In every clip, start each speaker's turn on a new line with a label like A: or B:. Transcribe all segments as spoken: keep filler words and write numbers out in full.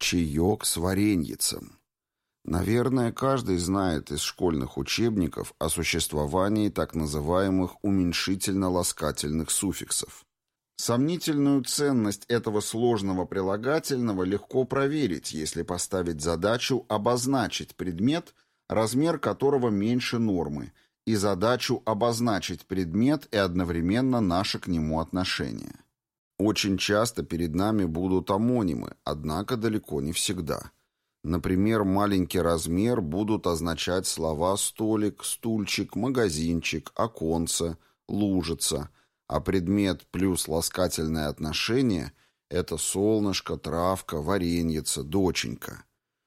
A: Чаек с вареньицем. Наверное, каждый знает из школьных учебников о существовании так называемых уменьшительно-ласкательных суффиксов. Сомнительную ценность этого сложного прилагательного легко проверить, если поставить задачу обозначить предмет, размер которого меньше нормы, и задачу обозначить предмет и одновременно наше к нему отношение. Очень часто перед нами будут омонимы, однако далеко не всегда. Например, маленький размер будут означать слова «столик», «стульчик», «магазинчик», «оконце», «лужица», а предмет плюс ласкательное отношение – это солнышко, травка, вареньица, доченька.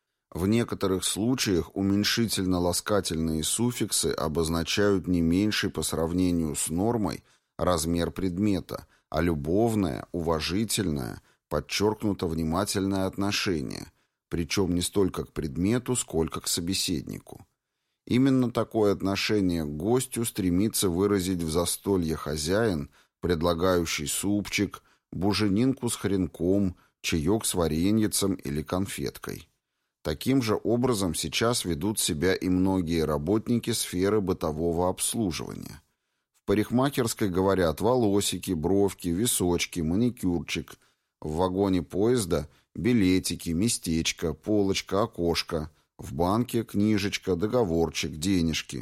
A: В некоторых случаях уменьшительно-ласкательные суффиксы обозначают не меньший по сравнению с нормой размер предмета, а любовное, уважительное, подчеркнуто внимательное отношение, причем не столько к предмету, сколько к собеседнику. Именно такое отношение к гостю стремится выразить в застолье хозяин, предлагающий супчик, буженинку с хренком, чаек с вареньицем или конфеткой. Таким же образом сейчас ведут себя и многие работники сферы бытового обслуживания. В парикмахерской говорят волосики, бровки, височки, маникюрчик. В вагоне поезда билетики, местечко, полочка, окошко. В банке книжечка, договорчик, денежки.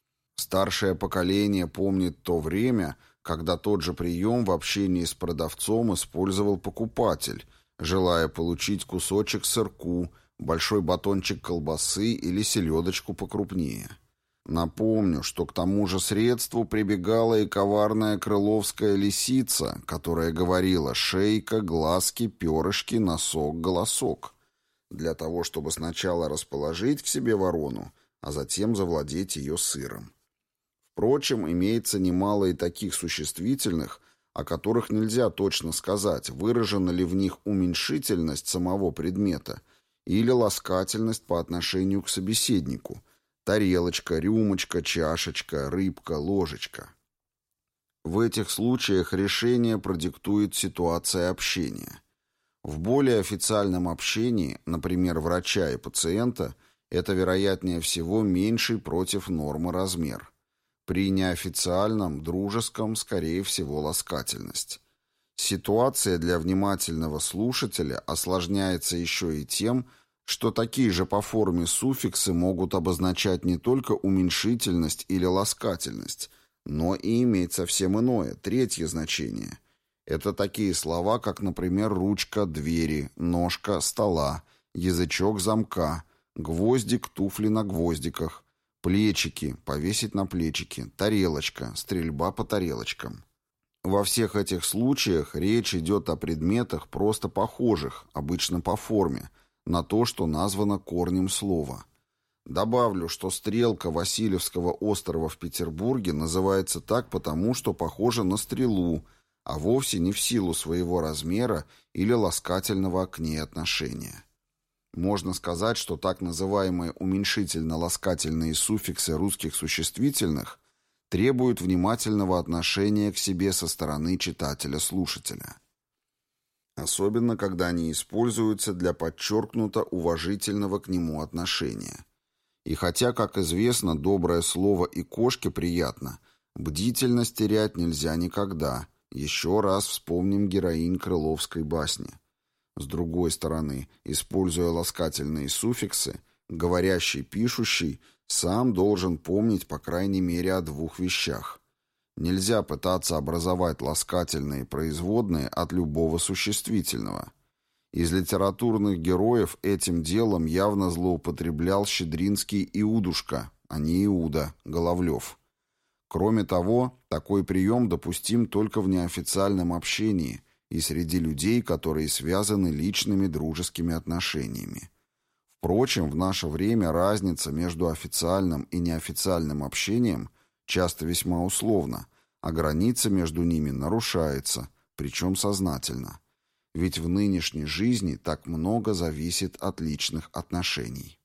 A: Старшее поколение помнит то время, когда тот же прием в общении с продавцом использовал покупатель, желая получить кусочек сырку, большой батончик колбасы или селедочку покрупнее. Напомню, что к тому же средству прибегала и коварная крыловская лисица, которая говорила «шейка, глазки, перышки, носок, голосок», для того, чтобы сначала расположить к себе ворону, а затем завладеть ее сыром. Впрочем, имеется немало и таких существительных, о которых нельзя точно сказать, выражена ли в них уменьшительность самого предмета или ласкательность по отношению к собеседнику – тарелочка, рюмочка, чашечка, рыбка, ложечка. В этих случаях решение продиктует ситуация общения. В более официальном общении, например, врача и пациента, это, вероятнее всего, меньший против нормы размер. При неофициальном, дружеском, скорее всего, ласкательность. Ситуация для внимательного слушателя осложняется еще и тем, что такие же по форме суффиксы могут обозначать не только уменьшительность или ласкательность, но и иметь совсем иное, третье значение. Это такие слова, как, например, ручка двери, ножка стола, язычок замка, гвоздик туфли на гвоздиках, плечики, повесить на плечики, тарелочка, стрельба по тарелочкам. Во всех этих случаях речь идет о предметах просто похожих, обычно по форме, на то, что названо корнем слова. Добавлю, что стрелка Васильевского острова в Петербурге называется так потому, что похожа на стрелу, а вовсе не в силу своего размера или ласкательного к ней отношения. Можно сказать, что так называемые уменьшительно-ласкательные суффиксы русских существительных требуют внимательного отношения к себе со стороны читателя-слушателя. Особенно, когда они используются для подчеркнуто уважительного к нему отношения. И хотя, как известно, доброе слово и кошке приятно, бдительность терять нельзя никогда. Еще раз вспомним героинь крыловской басни. С другой стороны, используя ласкательные суффиксы, говорящий, пишущий сам должен помнить по крайней мере о двух вещах. Нельзя пытаться образовать ласкательные производные от любого существительного. Из литературных героев этим делом явно злоупотреблял щедринский Иудушка, а не Иуда, Головлев. Кроме того, такой прием допустим только в неофициальном общении и среди людей, которые связаны личными дружескими отношениями. Впрочем, в наше время разница между официальным и неофициальным общением часто весьма условна, а граница между ними нарушается, причем сознательно. Ведь в нынешней жизни так много зависит от личных отношений.